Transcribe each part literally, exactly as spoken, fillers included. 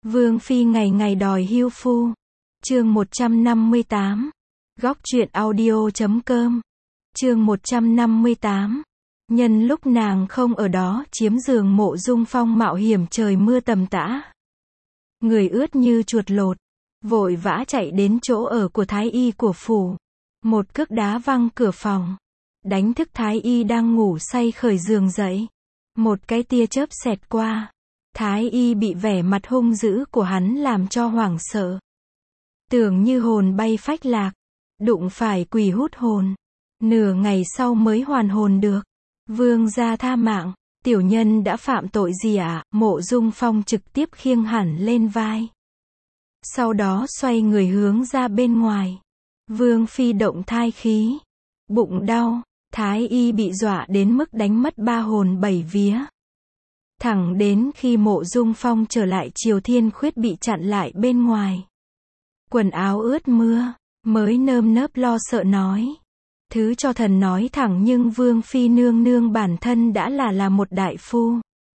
Vương phi ngày ngày đòi hưu phu. Chương một trăm năm mươi tám. Góc truyện audio chấm com. Chương một trăm năm mươi tám. Nhân lúc nàng không ở đó chiếm giường Mộ Dung Phong mạo hiểm trời mưa tầm tã. Người ướt như chuột lột, vội vã chạy đến chỗ ở của thái y của phủ. Một cước đá văng cửa phòng, đánh thức thái y đang ngủ say khởi giường dậy. Một cái tia chớp xẹt qua. Thái y bị vẻ mặt hung dữ của hắn làm cho hoảng sợ. Tưởng như hồn bay phách lạc, đụng phải quỷ hút hồn. Nửa ngày sau mới hoàn hồn được. Vương gia tha mạng, tiểu nhân đã phạm tội gì ạ? À? Mộ Dung Phong trực tiếp khiêng hẳn lên vai. Sau đó xoay người hướng ra bên ngoài. Vương phi động thai khí, bụng đau, thái y bị dọa đến mức đánh mất ba hồn bảy vía. Thẳng đến khi Mộ Dung Phong trở lại Triều Thiên Khuyết bị chặn lại bên ngoài. Quần áo ướt mưa, mới nơm nớp lo sợ nói. Thứ cho thần nói thẳng nhưng Vương phi nương nương bản thân đã là là một đại phu.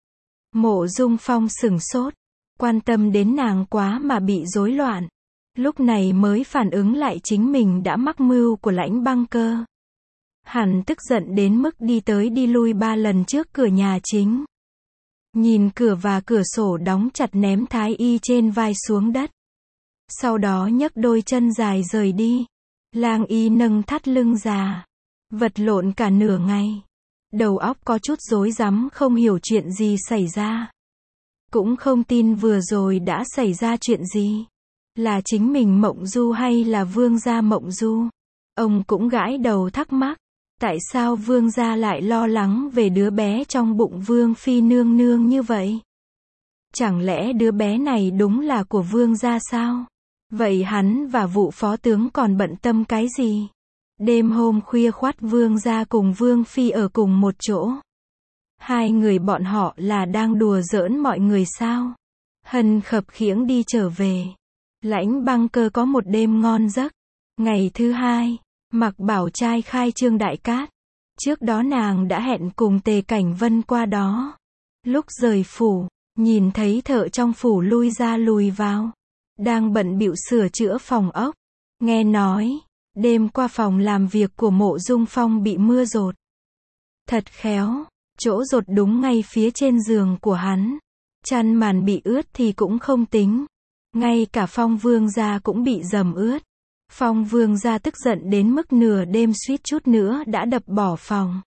Mộ Dung Phong sửng sốt, quan tâm đến nàng quá mà bị rối loạn. Lúc này mới phản ứng lại chính mình đã mắc mưu của Lãnh Băng Cơ. Hắn tức giận đến mức đi tới đi lui ba lần trước cửa nhà chính. Nhìn cửa và cửa sổ đóng chặt ném thái y trên vai xuống đất. Sau đó nhấc đôi chân dài rời đi. Lang y nâng thắt lưng già, vật lộn cả nửa ngày. Đầu óc có chút rối rắm không hiểu chuyện gì xảy ra. Cũng không tin vừa rồi đã xảy ra chuyện gì. Là chính mình mộng du hay là vương gia mộng du? Ông cũng gãi đầu thắc mắc. Tại sao vương gia lại lo lắng về đứa bé trong bụng vương phi nương nương như vậy? Chẳng lẽ đứa bé này đúng là của vương gia sao? Vậy hắn và vụ phó tướng còn bận tâm cái gì? Đêm hôm khuya khoắt vương gia cùng vương phi ở cùng một chỗ. Hai người bọn họ là đang đùa giỡn mọi người sao? Hân khập khiễng đi trở về. Lãnh Băng Cơ có một đêm ngon giấc. Ngày thứ hai, Mặc Bảo trai khai trương Đại Cát. Trước đó nàng đã hẹn cùng Tề Cảnh Vân qua đó. Lúc rời phủ, nhìn thấy thợ trong phủ lui ra lùi vào. Đang bận bịu sửa chữa phòng ốc. Nghe nói, đêm qua phòng làm việc của Mộ Dung Phong bị mưa dột. Thật khéo, chỗ dột đúng ngay phía trên giường của hắn. Chăn màn bị ướt thì cũng không tính. Ngay cả Phong vương gia cũng bị dầm ướt. Phong vương gia tức giận đến mức nửa đêm suýt chút nữa đã đập bỏ phòng.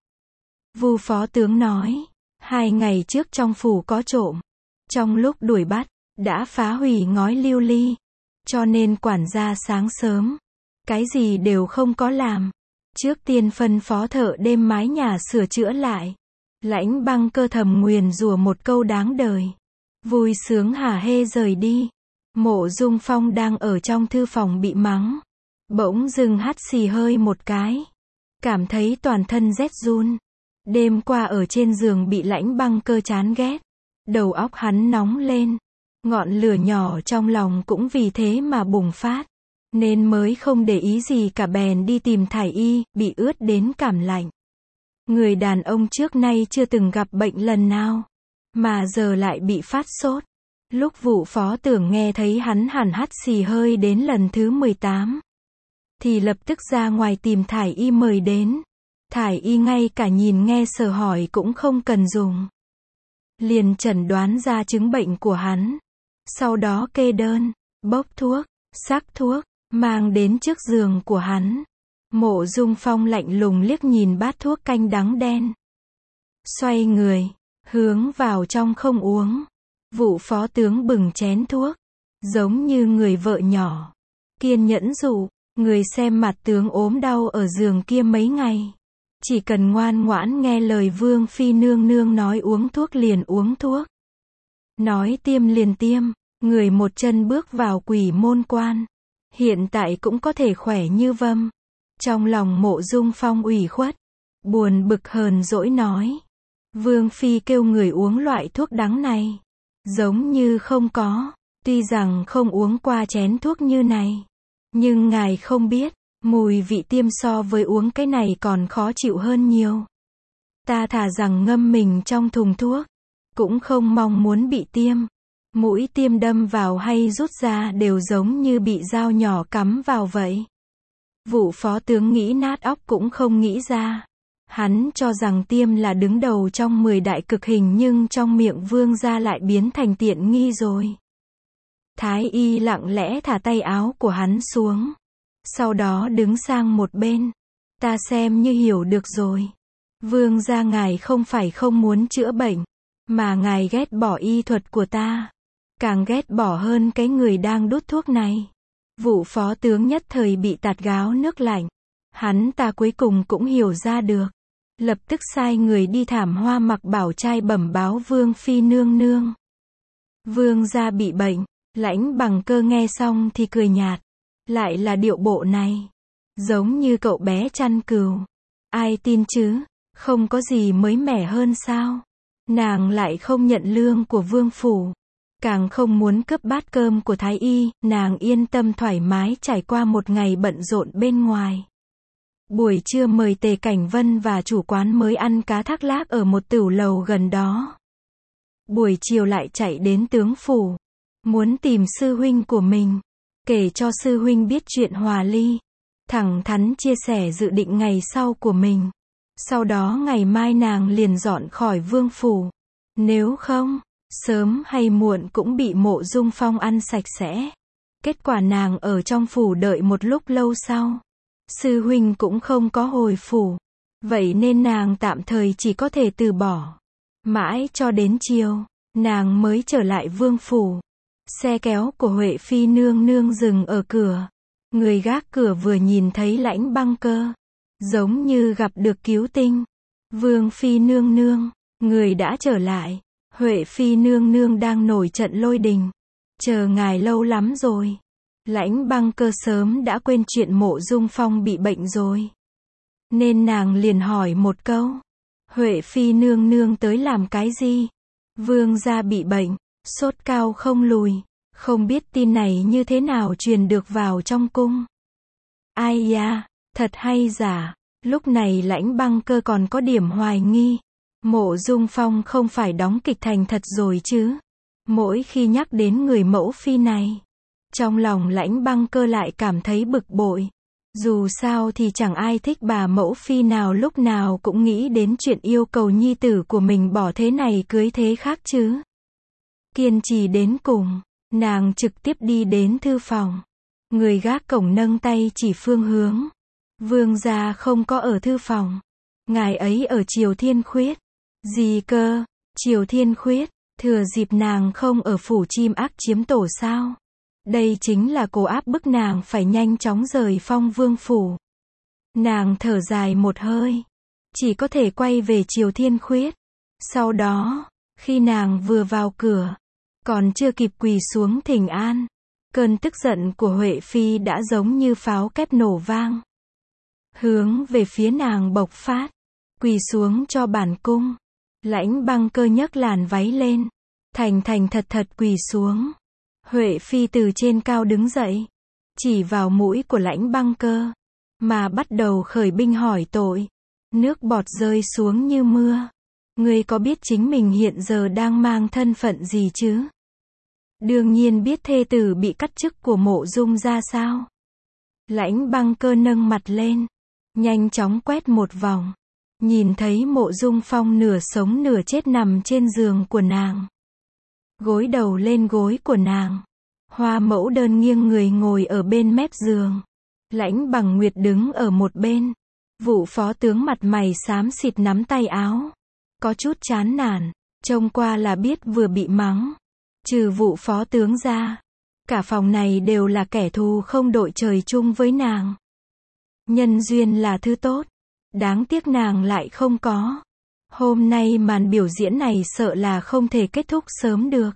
Vu phó tướng nói, hai ngày trước trong phủ có trộm. Trong lúc đuổi bắt, đã phá hủy ngói lưu ly. Cho nên quản gia sáng sớm, cái gì đều không có làm. Trước tiên phân phó thợ đêm mái nhà sửa chữa lại. Lãnh Băng Cơ thầm nguyền rủa một câu đáng đời. Vui sướng hả hê rời đi. Mộ Dung Phong đang ở trong thư phòng bị mắng. Bỗng dưng hắt xì hơi một cái. Cảm thấy toàn thân rét run. Đêm qua ở trên giường bị Lãnh Băng Cơ chán ghét. Đầu óc hắn nóng lên. Ngọn lửa nhỏ trong lòng cũng vì thế mà bùng phát. Nên mới không để ý gì cả bèn đi tìm thải y, bị ướt đến cảm lạnh. Người đàn ông trước nay chưa từng gặp bệnh lần nào. Mà giờ lại bị phát sốt. Lúc vụ phó tưởng nghe thấy hắn hẳn hắt xì hơi đến lần thứ mười tám. Thì lập tức ra ngoài tìm thải y mời đến. Thải y ngay cả nhìn nghe sờ hỏi cũng không cần dùng. Liền chẩn đoán ra chứng bệnh của hắn. Sau đó kê đơn, bốc thuốc, sắc thuốc, mang đến trước giường của hắn. Mộ Dung Phong lạnh lùng liếc nhìn bát thuốc canh đắng đen. Xoay người, hướng vào trong không uống. Vụ phó tướng bừng chén thuốc, giống như người vợ nhỏ. Kiên nhẫn dụ, người xem mặt tướng ốm đau ở giường kia mấy ngày. Chỉ cần ngoan ngoãn nghe lời vương phi nương nương nói uống thuốc liền uống thuốc. Nói tiêm liền tiêm, người một chân bước vào quỷ môn quan. Hiện tại cũng có thể khỏe như vâm. Trong lòng Mộ Dung Phong ủy khuất, buồn bực hờn dỗi nói. Vương phi kêu người uống loại thuốc đắng này. Giống như không có, tuy rằng không uống qua chén thuốc như này. Nhưng ngài không biết, mùi vị tiêm so với uống cái này còn khó chịu hơn nhiều. Ta thà rằng ngâm mình trong thùng thuốc, cũng không mong muốn bị tiêm. Mũi tiêm đâm vào hay rút ra đều giống như bị dao nhỏ cắm vào vậy. Vụ phó tướng nghĩ nát óc cũng không nghĩ ra. Hắn cho rằng tiêm là đứng đầu trong mười đại cực hình nhưng trong miệng Vương gia lại biến thành tiện nghi rồi. Thái y lặng lẽ thả tay áo của hắn xuống. Sau đó đứng sang một bên. Ta xem như hiểu được rồi. Vương gia ngài không phải không muốn chữa bệnh, mà ngài ghét bỏ y thuật của ta. Càng ghét bỏ hơn cái người đang đút thuốc này. Vụ phó tướng nhất thời bị tạt gáo nước lạnh. Hắn ta cuối cùng cũng hiểu ra được. Lập tức sai người đi thảm hoa mặc bảo trai bẩm báo Vương phi nương nương. Vương gia bị bệnh. Lãnh Bằng Cơ nghe xong thì cười nhạt. Lại là điệu bộ này. Giống như cậu bé chăn cừu. Ai tin chứ? Không có gì mới mẻ hơn sao? Nàng lại không nhận lương của vương phủ. Càng không muốn cướp bát cơm của thái y. Nàng yên tâm thoải mái trải qua một ngày bận rộn bên ngoài. Buổi trưa mời Tề Cảnh Vân và chủ quán mới ăn cá thác lác ở một tửu lầu gần đó. Buổi chiều lại chạy đến tướng phủ. Muốn tìm sư huynh của mình. Kể cho sư huynh biết chuyện hòa ly. Thẳng thắn chia sẻ dự định ngày sau của mình. Sau đó ngày mai nàng liền dọn khỏi vương phủ. Nếu không, sớm hay muộn cũng bị Mộ Dung Phong ăn sạch sẽ. Kết quả nàng ở trong phủ đợi một lúc lâu sau. Sư huynh cũng không có hồi phủ. Vậy nên nàng tạm thời chỉ có thể từ bỏ. Mãi cho đến chiều, nàng mới trở lại vương phủ. Xe kéo của Huệ Phi nương nương dừng ở cửa. Người gác cửa vừa nhìn thấy Lãnh Băng Cơ. Giống như gặp được cứu tinh. Vương Phi nương nương, người đã trở lại. Huệ Phi nương nương đang nổi trận lôi đình. Chờ ngài lâu lắm rồi. Lãnh Băng Cơ sớm đã quên chuyện Mộ Dung Phong bị bệnh rồi. Nên nàng liền hỏi một câu. Huệ Phi nương nương tới làm cái gì? Vương gia bị bệnh, sốt cao không lùi. Không biết tin này như thế nào truyền được vào trong cung. Ai da, thật hay giả. Lúc này Lãnh Băng Cơ còn có điểm hoài nghi. Mộ Dung Phong không phải đóng kịch thành thật rồi chứ. Mỗi khi nhắc đến người mẫu phi này, trong lòng Lãnh Băng Cơ lại cảm thấy bực bội. Dù sao thì chẳng ai thích bà mẫu phi nào lúc nào cũng nghĩ đến chuyện yêu cầu nhi tử của mình bỏ thế này cưới thế khác chứ. Kiên trì đến cùng, nàng trực tiếp đi đến thư phòng. Người gác cổng nâng tay chỉ phương hướng. Vương gia không có ở thư phòng. Ngài ấy ở Triều Thiên Khuyết. Gì cơ? Triều Thiên Khuyết? Thừa dịp nàng không ở phủ chim ác chiếm tổ sao? Đây chính là cố áp bức nàng phải nhanh chóng rời Phong Vương phủ. Nàng thở dài một hơi. Chỉ có thể quay về Triều Thiên Khuyết. Sau đó, khi nàng vừa vào cửa, còn chưa kịp quỳ xuống thỉnh an, cơn tức giận của Huệ Phi đã giống như pháo kép nổ vang. Hướng về phía nàng bộc phát. Quỳ xuống cho bản cung. Lãnh Băng Cơ nhấc làn váy lên. Thành thành thật thật quỳ xuống. Huệ Phi từ trên cao đứng dậy. Chỉ vào mũi của Lãnh Băng Cơ. Mà bắt đầu khởi binh hỏi tội. Nước bọt rơi xuống như mưa. Ngươi có biết chính mình hiện giờ đang mang thân phận gì chứ? Đương nhiên biết thê tử bị cắt chức của Mộ Dung ra sao? Lãnh Băng Cơ nâng mặt lên. Nhanh chóng quét một vòng. Nhìn thấy Mộ Dung Phong nửa sống nửa chết nằm trên giường của nàng. Gối đầu lên gối của nàng. Hoa Mẫu Đơn nghiêng người ngồi ở bên mép giường. Lãnh Bằng Nguyệt đứng ở một bên. Vụ phó tướng mặt mày xám xịt nắm tay áo. Có chút chán nản. Trông qua là biết vừa bị mắng. Trừ vụ phó tướng ra. Cả phòng này đều là kẻ thù không đội trời chung với nàng. Nhân duyên là thứ tốt. Đáng tiếc nàng lại không có. Hôm nay màn biểu diễn này sợ là không thể kết thúc sớm được.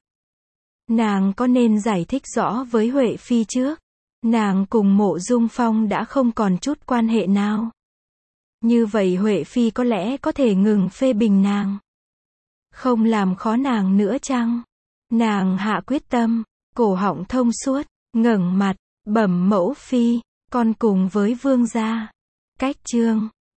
Nàng có nên giải thích rõ với Huệ Phi trước. Nàng cùng Mộ Dung Phong đã không còn chút quan hệ nào. Như vậy Huệ Phi có lẽ có thể ngừng phê bình nàng. Không làm khó nàng nữa chăng? Nàng hạ quyết tâm, cổ họng thông suốt, ngẩng mặt, bẩm mẫu phi, con cùng với vương gia. Cách chương